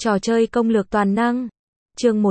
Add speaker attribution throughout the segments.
Speaker 1: Trò chơi công lược toàn năng. Chương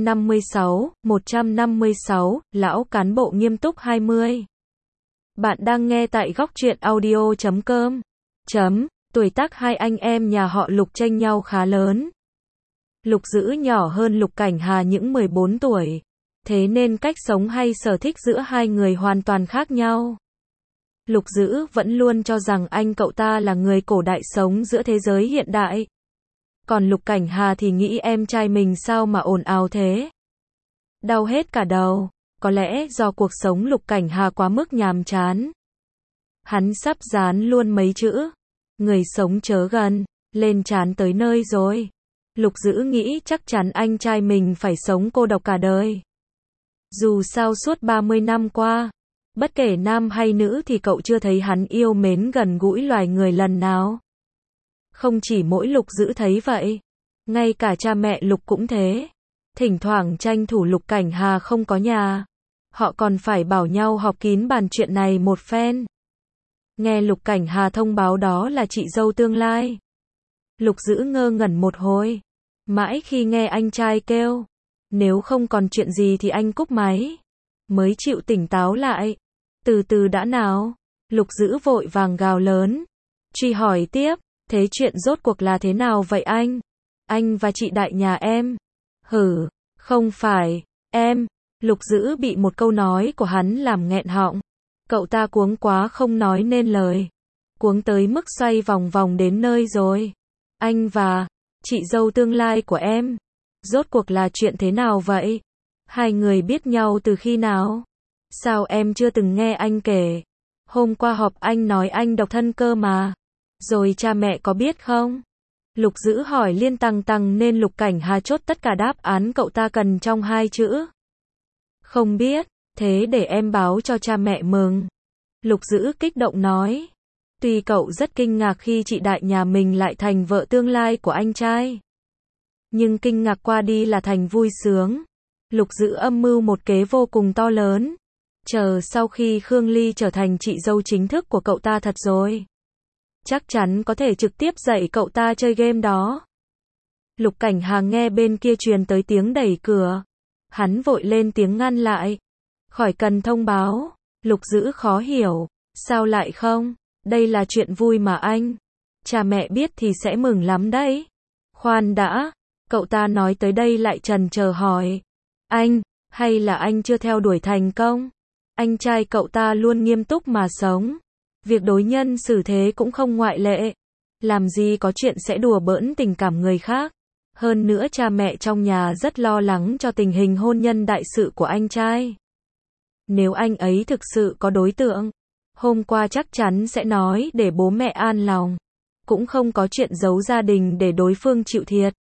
Speaker 1: 156, lão cán bộ nghiêm túc 20. Bạn đang nghe tại góc truyện audio.com. Tuổi tác hai anh em nhà họ Lục chênh nhau khá lớn. Lục Dữ nhỏ hơn Lục Cảnh Hà những 14 tuổi. Thế nên cách sống hay sở thích giữa hai người hoàn toàn khác nhau. Lục Dữ vẫn luôn cho rằng anh cậu ta là người cổ đại sống giữa thế giới hiện đại. Còn Lục Cảnh Hà thì nghĩ em trai mình sao mà ồn ào thế. Đau hết cả đầu. Có lẽ do cuộc sống Lục Cảnh Hà quá mức nhàm chán. Hắn sắp dán luôn mấy chữ người sống chớ gần lên trán tới nơi rồi. Lục Dữ nghĩ chắc chắn anh trai mình phải sống cô độc cả đời. Dù sao suốt 30 năm qua, bất kể nam hay nữ thì cậu chưa thấy hắn yêu mến gần gũi loài người lần nào. Không chỉ mỗi Lục Dữ thấy vậy, ngay cả cha mẹ Lục cũng thế. Thỉnh thoảng tranh thủ Lục Cảnh Hà không có nhà, họ còn phải bảo nhau họp kín bàn chuyện này một phen. Nghe Lục Cảnh Hà thông báo đó là chị dâu tương lai, Lục Dữ ngơ ngẩn một hồi, mãi khi nghe anh trai kêu, nếu không còn chuyện gì thì anh cúp máy, mới chịu tỉnh táo lại. Từ từ đã nào, Lục Dữ vội vàng gào lớn, truy hỏi tiếp, thế chuyện rốt cuộc là thế nào vậy anh? Anh và chị đại nhà em? Hử, không phải, em. Lục Dữ bị một câu nói của hắn làm nghẹn họng. Cậu ta cuống quá không nói nên lời. Cuống tới mức xoay vòng vòng đến nơi rồi. Anh và chị dâu tương lai của em, rốt cuộc là chuyện thế nào vậy? Hai người biết nhau từ khi nào? Sao em chưa từng nghe anh kể? Hôm qua họp anh nói anh độc thân cơ mà. Rồi cha mẹ có biết không? Lục Dữ hỏi liên tằng tằng nên Lục Cảnh Hà chốt tất cả đáp án cậu ta cần trong 2 chữ. Không biết, thế để em báo cho cha mẹ mừng. Lục Dữ kích động nói. Tuy cậu rất kinh ngạc khi chị đại nhà mình lại thành vợ tương lai của anh trai, nhưng kinh ngạc qua đi là thành vui sướng. Lục Dữ âm mưu một kế vô cùng to lớn. Chờ sau khi Khương Ly trở thành chị dâu chính thức của cậu ta thật rồi, chắc chắn có thể trực tiếp dạy cậu ta chơi game đó. Lục Cảnh Hà nghe bên kia truyền tới tiếng đẩy cửa. Hắn vội lên tiếng ngăn lại. Khỏi cần thông báo. Lục Dữ khó hiểu. Sao lại không? Đây là chuyện vui mà anh. Cha mẹ biết thì sẽ mừng lắm đấy. Khoan đã. Cậu ta nói tới đây lại chần chờ hỏi. Anh, hay là anh chưa theo đuổi thành công? Anh trai cậu ta luôn nghiêm túc mà sống. Việc đối nhân xử thế cũng không ngoại lệ. Làm gì có chuyện sẽ đùa bỡn tình cảm người khác. Hơn nữa cha mẹ trong nhà rất lo lắng cho tình hình hôn nhân đại sự của anh trai. Nếu anh ấy thực sự có đối tượng, hôm qua chắc chắn sẽ nói để bố mẹ an lòng. Cũng không có chuyện giấu gia đình để đối phương chịu thiệt.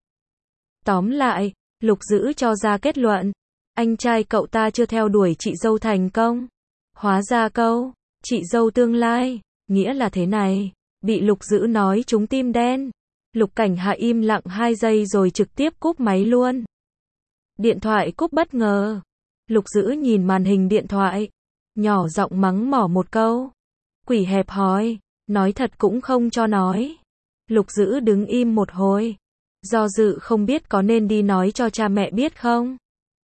Speaker 1: Tóm lại, Lục Dữ cho ra kết luận. Anh trai cậu ta chưa theo đuổi chị dâu thành công. Hóa ra câu chị dâu tương lai nghĩa là thế này. Bị Lục Dữ nói trúng tim đen. Lục Cảnh Hà im lặng 2 giây rồi trực tiếp cúp máy luôn. Điện thoại cúp bất ngờ. Lục Dữ nhìn màn hình điện thoại, nhỏ giọng mắng mỏ một câu. Quỷ hẹp hòi, nói thật cũng không cho nói. Lục Dữ đứng im một hồi, do dự không biết có nên đi nói cho cha mẹ biết không.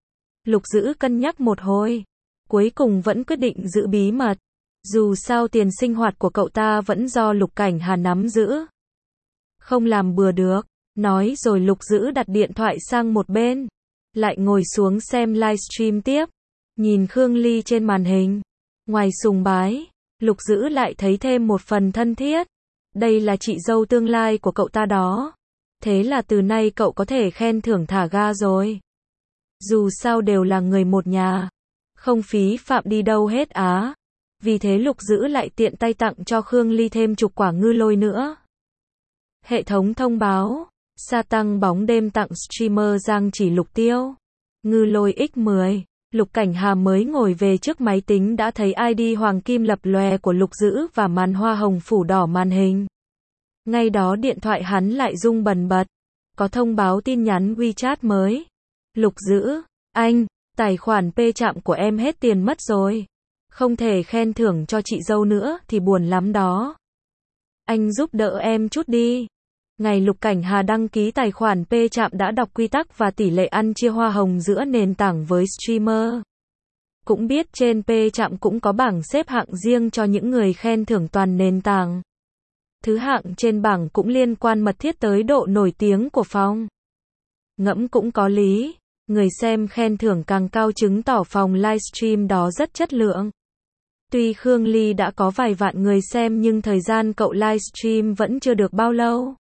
Speaker 1: Lục Dữ cân nhắc một hồi, cuối cùng vẫn quyết định giữ bí mật. Dù sao tiền sinh hoạt của cậu ta vẫn do Lục Cảnh Hà nắm giữ. Không làm bừa được. Nói rồi Lục Dữ đặt điện thoại sang một bên, lại ngồi xuống xem livestream tiếp. Nhìn Khương Ly trên màn hình, ngoài sùng bái, Lục Dữ lại thấy thêm một phần thân thiết. Đây là chị dâu tương lai của cậu ta đó. Thế là từ nay cậu có thể khen thưởng thả ga rồi. Dù sao đều là người một nhà, không phí phạm đi đâu hết á. Vì thế Lục Dữ lại tiện tay tặng cho Khương Ly thêm chục quả ngư lôi nữa. Hệ thống thông báo, sa tăng bóng đêm tặng streamer Giang Chỉ Lục Tiêu. Ngư lôi x10. Lục Cảnh Hà mới ngồi về trước máy tính đã thấy ID hoàng kim lập lòe của Lục Dữ và màn hoa hồng phủ đỏ màn hình. Ngay đó điện thoại hắn lại rung bần bật. Có thông báo tin nhắn WeChat mới. Lục Dữ, anh, tài khoản P chạm của em hết tiền mất rồi. Không thể khen thưởng cho chị dâu nữa thì buồn lắm đó. Anh giúp đỡ em chút đi. Ngày Lục Cảnh Hà đăng ký tài khoản P Trạm đã đọc quy tắc và tỷ lệ ăn chia hoa hồng giữa nền tảng với streamer. Cũng biết trên P Trạm cũng có bảng xếp hạng riêng cho những người khen thưởng toàn nền tảng. Thứ hạng trên bảng cũng liên quan mật thiết tới độ nổi tiếng của phòng. Ngẫm cũng có lý, người xem khen thưởng càng cao chứng tỏ phòng livestream đó rất chất lượng. Tuy Khương Ly đã có vài vạn người xem nhưng thời gian cậu livestream vẫn chưa được bao lâu.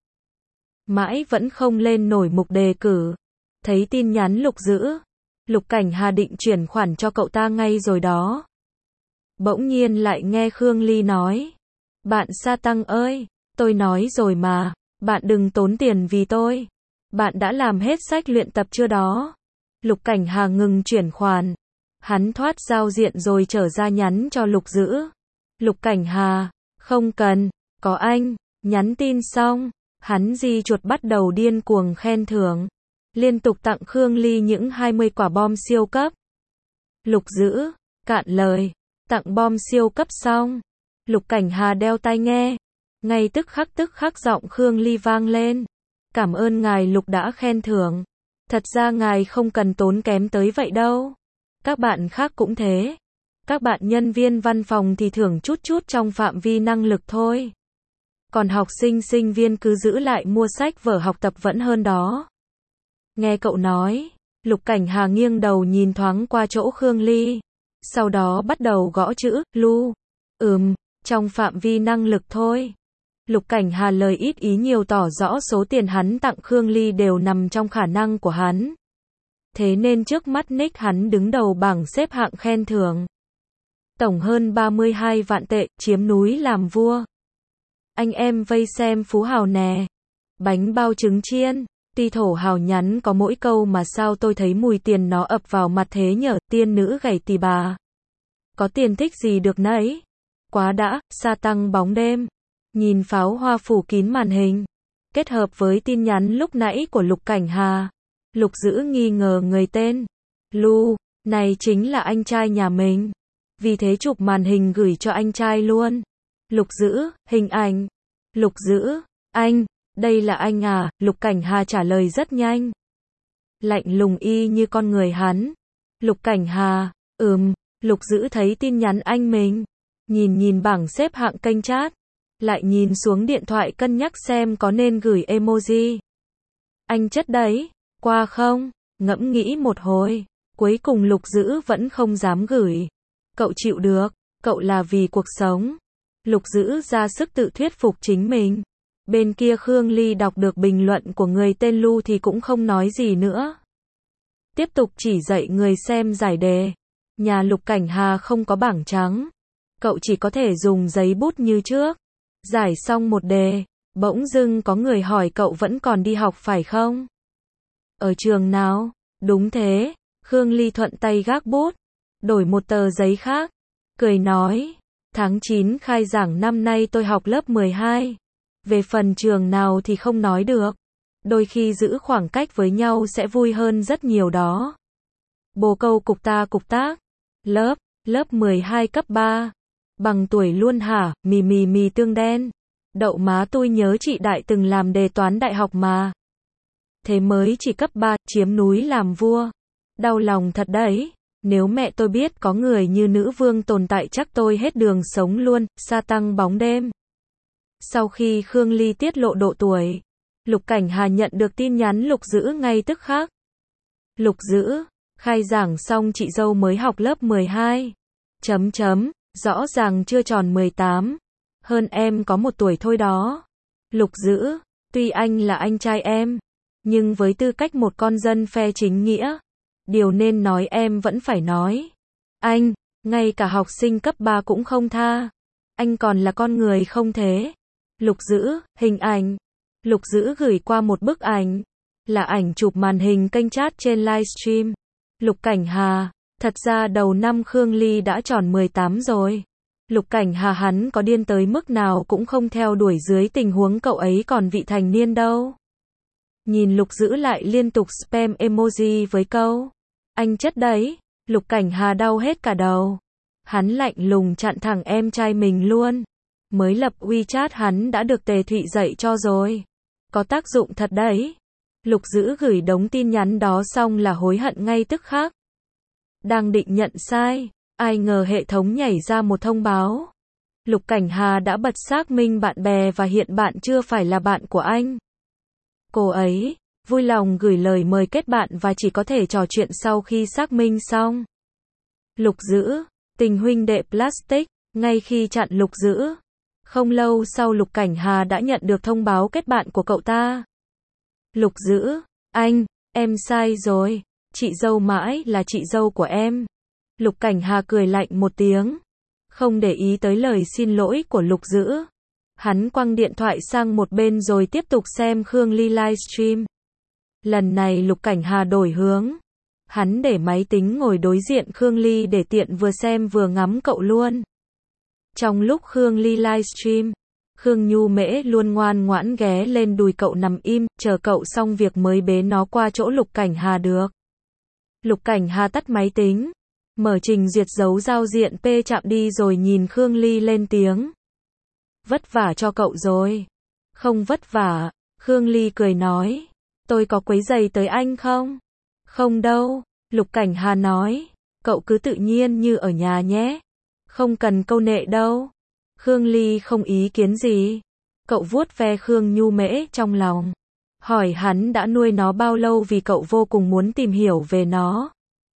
Speaker 1: Mãi vẫn không lên nổi mục đề cử. Thấy tin nhắn Lục Dữ, Lục Cảnh Hà định chuyển khoản cho cậu ta ngay rồi đó. Bỗng nhiên lại nghe Khương Ly nói. Bạn Sa Tăng ơi, tôi nói rồi mà, bạn đừng tốn tiền vì tôi. Bạn đã làm hết sách luyện tập chưa đó? Lục Cảnh Hà ngừng chuyển khoản. Hắn thoát giao diện rồi trở ra nhắn cho Lục Dữ. Lục Cảnh Hà, không cần, có anh. Nhắn tin xong, hắn di chuột bắt đầu điên cuồng khen thưởng. Liên tục tặng Khương Ly những 20 quả bom siêu cấp. Lục Dữ, cạn lời, tặng bom siêu cấp xong. Lục Cảnh Hà đeo tai nghe. Ngay tức khắc giọng Khương Ly vang lên. Cảm ơn ngài Lục đã khen thưởng. Thật ra ngài không cần tốn kém tới vậy đâu. Các bạn khác cũng thế. Các bạn nhân viên văn phòng thì thưởng chút trong phạm vi năng lực thôi. Còn học sinh viên cứ giữ lại mua sách vở học tập vẫn hơn đó. Nghe cậu nói, Lục Cảnh Hà nghiêng đầu nhìn thoáng qua chỗ Khương Ly. Sau đó bắt đầu gõ chữ, Lu. Trong phạm vi năng lực thôi. Lục Cảnh Hà lời ít ý nhiều tỏ rõ số tiền hắn tặng Khương Ly đều nằm trong khả năng của hắn. Thế nên trước mắt nick hắn đứng đầu bảng xếp hạng khen thưởng. Tổng hơn 32 vạn tệ, chiếm núi làm vua. Anh em vây xem phú hào nè. Bánh bao trứng chiên. Ti thổ hào nhắn có mỗi câu mà sao tôi thấy mùi tiền nó ập vào mặt thế nhở, tiên nữ gảy tỳ bà. Có tiền thích gì được nấy. Quá đã, Sa Tăng bóng đêm. Nhìn pháo hoa phủ kín màn hình. Kết hợp với tin nhắn lúc nãy của Lục Cảnh Hà. Lục Dữ nghi ngờ người tên Lu, này chính là anh trai nhà mình. Vì thế chụp màn hình gửi cho anh trai luôn. Lục Dữ, hình ảnh. Lục Dữ, anh, đây là anh à? Lục Cảnh Hà trả lời rất nhanh. Lạnh lùng y như con người hắn. Lục Cảnh Hà, Lục Dữ thấy tin nhắn anh mình. Nhìn bảng xếp hạng kênh chat. Lại nhìn xuống điện thoại cân nhắc xem có nên gửi emoji. Anh chất đấy, qua không? Ngẫm nghĩ một hồi. Cuối cùng Lục Dữ vẫn không dám gửi. Cậu chịu được, cậu là vì cuộc sống. Lục Dữ ra sức tự thuyết phục chính mình. Bên kia Khương Ly đọc được bình luận của người tên Lu thì cũng không nói gì nữa. Tiếp tục chỉ dạy người xem giải đề. Nhà Lục Cảnh Hà không có bảng trắng. Cậu chỉ có thể dùng giấy bút như trước. Giải xong một đề, bỗng dưng có người hỏi cậu vẫn còn đi học phải không? Ở trường nào? Đúng thế. Khương Ly thuận tay gác bút, đổi một tờ giấy khác, cười nói, tháng 9 khai giảng năm nay tôi học lớp 12. Về phần trường nào thì không nói được. Đôi khi giữ khoảng cách với nhau sẽ vui hơn rất nhiều đó. Bồ câu cục tác. Lớp 12 cấp 3. Bằng tuổi luôn hả? Mì tương đen. Đậu má tôi nhớ chị Đại từng làm đề toán đại học mà. Thế mới chỉ cấp 3, chiếm núi làm vua. Đau lòng thật đấy. Nếu mẹ tôi biết có người như nữ vương tồn tại chắc tôi hết đường sống luôn. Sa Tăng bóng đêm. Sau khi Khương Ly tiết lộ độ tuổi, Lục Cảnh Hà nhận được tin nhắn Lục Dữ ngay tức khắc. Lục Dữ, khai giảng xong chị dâu mới học lớp 12. Rõ ràng chưa tròn 18. Hơn em có 1 tuổi thôi đó. Lục Dữ, tuy anh là anh trai em, nhưng với tư cách một con dân phe chính nghĩa, điều nên nói em vẫn phải nói. Anh, ngay cả học sinh cấp 3 cũng không tha. Anh còn là con người không thế? Lục Dữ, hình ảnh. Lục Dữ gửi qua một bức ảnh. Là ảnh chụp màn hình kênh chat trên livestream. Lục Cảnh Hà, thật ra đầu năm Khương Ly đã tròn 18 rồi. Lục Cảnh Hà hắn có điên tới mức nào cũng không theo đuổi dưới tình huống cậu ấy còn vị thành niên đâu. Nhìn Lục Dữ lại liên tục spam emoji với câu anh chất đấy, Lục Cảnh Hà đau hết cả đầu. Hắn lạnh lùng chặn thẳng em trai mình luôn. Mới lập WeChat hắn đã được Tề Thụy dạy cho rồi. Có tác dụng thật đấy. Lục Dữ gửi đống tin nhắn đó xong là hối hận ngay tức khắc. Đang định nhận sai, ai ngờ hệ thống nhảy ra một thông báo. Lục Cảnh Hà đã bật xác minh bạn bè và hiện bạn chưa phải là bạn của anh. Cô ấy vui lòng gửi lời mời kết bạn và chỉ có thể trò chuyện sau khi xác minh xong. Lục Dữ, tình huynh đệ plastic, ngay khi chặn Lục Dữ. Không lâu sau Lục Cảnh Hà đã nhận được thông báo kết bạn của cậu ta. Lục Dữ, anh, em sai rồi, chị dâu mãi là chị dâu của em. Lục Cảnh Hà cười lạnh một tiếng, không để ý tới lời xin lỗi của Lục Dữ. Hắn quăng điện thoại sang một bên rồi tiếp tục xem Khương Ly livestream. Lần này Lục Cảnh Hà đổi hướng. Hắn để máy tính ngồi đối diện Khương Ly để tiện vừa xem vừa ngắm cậu luôn. Trong lúc Khương Ly livestream, Khương Nhu Mễ luôn ngoan ngoãn ghé lên đùi cậu nằm im, chờ cậu xong việc mới bế nó qua chỗ Lục Cảnh Hà được. Lục Cảnh Hà tắt máy tính, mở trình duyệt dấu giao diện P chạm đi rồi nhìn Khương Ly lên tiếng. Vất vả cho cậu rồi. Không vất vả, Khương Ly cười nói. Tôi có quấy rầy tới anh không? Không đâu, Lục Cảnh Hà nói. Cậu cứ tự nhiên như ở nhà nhé. Không cần câu nệ đâu. Khương Ly không ý kiến gì. Cậu vuốt ve Khương Nhu Mễ trong lòng. Hỏi hắn đã nuôi nó bao lâu vì cậu vô cùng muốn tìm hiểu về nó.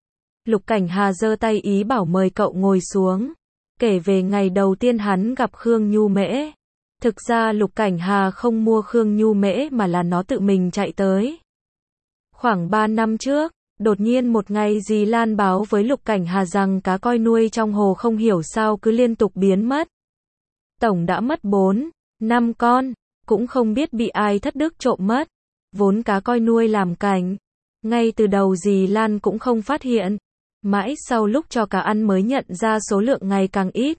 Speaker 1: Lục Cảnh Hà giơ tay ý bảo mời cậu ngồi xuống. Kể về ngày đầu tiên hắn gặp Khương Nhu Mễ. Thực ra Lục Cảnh Hà không mua Khương Nhu Mễ mà là nó tự mình chạy tới. Khoảng 3 năm trước, đột nhiên một ngày dì Lan báo với Lục Cảnh Hà rằng cá coi nuôi trong hồ không hiểu sao cứ liên tục biến mất. Tổng đã mất 4, 5 con, cũng không biết bị ai thất đức trộm mất. Vốn cá coi nuôi làm cảnh. Ngay từ đầu dì Lan cũng không phát hiện. Mãi sau lúc cho cá ăn mới nhận ra số lượng ngày càng ít.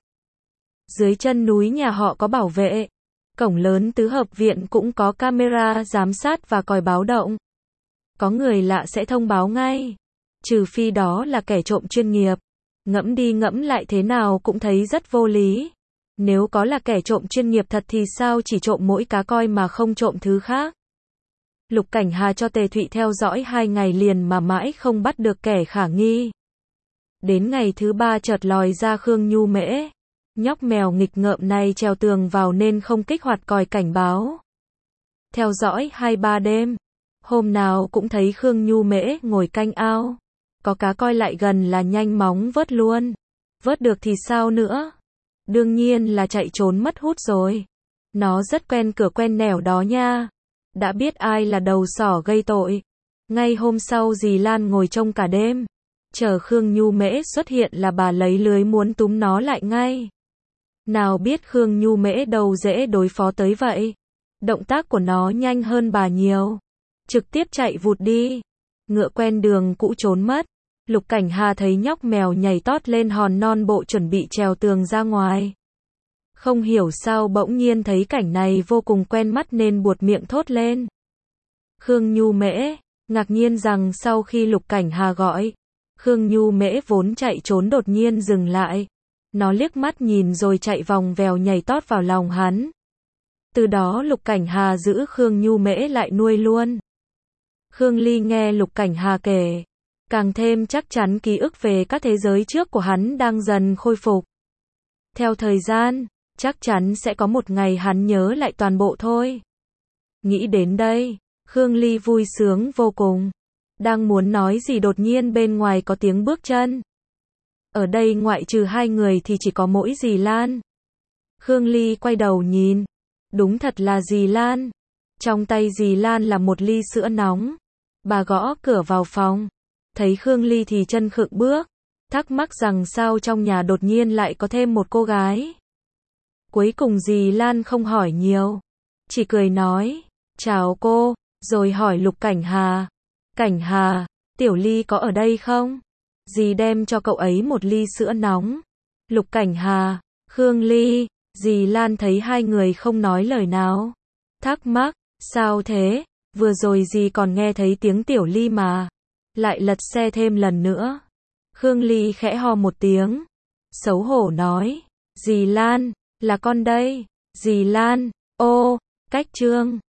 Speaker 1: Dưới chân núi nhà họ có bảo vệ. Cổng lớn tứ hợp viện cũng có camera giám sát và còi báo động. Có người lạ sẽ thông báo ngay. Trừ phi đó là kẻ trộm chuyên nghiệp. Ngẫm đi ngẫm lại thế nào cũng thấy rất vô lý. Nếu có là kẻ trộm chuyên nghiệp thật thì sao chỉ trộm mỗi cá coi mà không trộm thứ khác. Lục Cảnh Hà cho Tề Thụy theo dõi 2 ngày liền mà mãi không bắt được kẻ khả nghi. Đến ngày thứ 3 chợt lòi ra Khương Nhu Mễ. Nhóc mèo nghịch ngợm này trèo tường vào nên không kích hoạt còi cảnh báo. Theo dõi 2-3 đêm. Hôm nào cũng thấy Khương Nhu Mễ ngồi canh ao. Có cá coi lại gần là nhanh móng vớt luôn. Vớt được thì sao nữa? Đương nhiên là chạy trốn mất hút rồi. Nó rất quen cửa quen nẻo đó nha. Đã biết ai là đầu sỏ gây tội. Ngay hôm sau dì Lan ngồi trông cả đêm. Chờ Khương Nhu Mễ xuất hiện là bà lấy lưới muốn túm nó lại ngay. Nào biết Khương Nhu Mễ đâu dễ đối phó tới vậy. Động tác của nó nhanh hơn bà nhiều. Trực tiếp chạy vụt đi. Ngựa quen đường cũ trốn mất. Lục Cảnh Hà thấy nhóc mèo nhảy tót lên hòn non bộ chuẩn bị trèo tường ra ngoài. Không hiểu sao bỗng nhiên thấy cảnh này vô cùng quen mắt nên buột miệng thốt lên. Khương Nhu Mễ, ngạc nhiên rằng sau khi Lục Cảnh Hà gọi, Khương Nhu Mễ vốn chạy trốn đột nhiên dừng lại. Nó liếc mắt nhìn rồi chạy vòng vèo nhảy tót vào lòng hắn. Từ đó Lục Cảnh Hà giữ Khương Nhu Mễ lại nuôi luôn. Khương Ly nghe Lục Cảnh Hà kể, càng thêm chắc chắn ký ức về các thế giới trước của hắn đang dần khôi phục. Theo thời gian, chắc chắn sẽ có một ngày hắn nhớ lại toàn bộ thôi. Nghĩ đến đây, Khương Ly vui sướng vô cùng. Đang muốn nói gì đột nhiên bên ngoài có tiếng bước chân. Ở đây ngoại trừ 2 người thì chỉ có mỗi dì Lan. Khương Ly quay đầu nhìn. Đúng thật là dì Lan. Trong tay dì Lan là một ly sữa nóng. Bà gõ cửa vào phòng. Thấy Khương Ly thì chân khựng bước. Thắc mắc rằng sao trong nhà đột nhiên lại có thêm một cô gái. Cuối cùng dì Lan không hỏi nhiều. Chỉ cười nói, chào cô, rồi hỏi Lục Cảnh Hà. Cảnh Hà, Tiểu Ly có ở đây không? Dì đem cho cậu ấy một ly sữa nóng. Lục Cảnh Hà, Khương Ly, dì Lan thấy 2 người không nói lời nào. Thắc mắc, sao thế? Vừa rồi dì còn nghe thấy tiếng Tiểu Ly mà. Lại lật xe thêm lần nữa. Khương Ly khẽ ho một tiếng. Xấu hổ nói, dì Lan, là con đây. Dì Lan, ô, cách chương.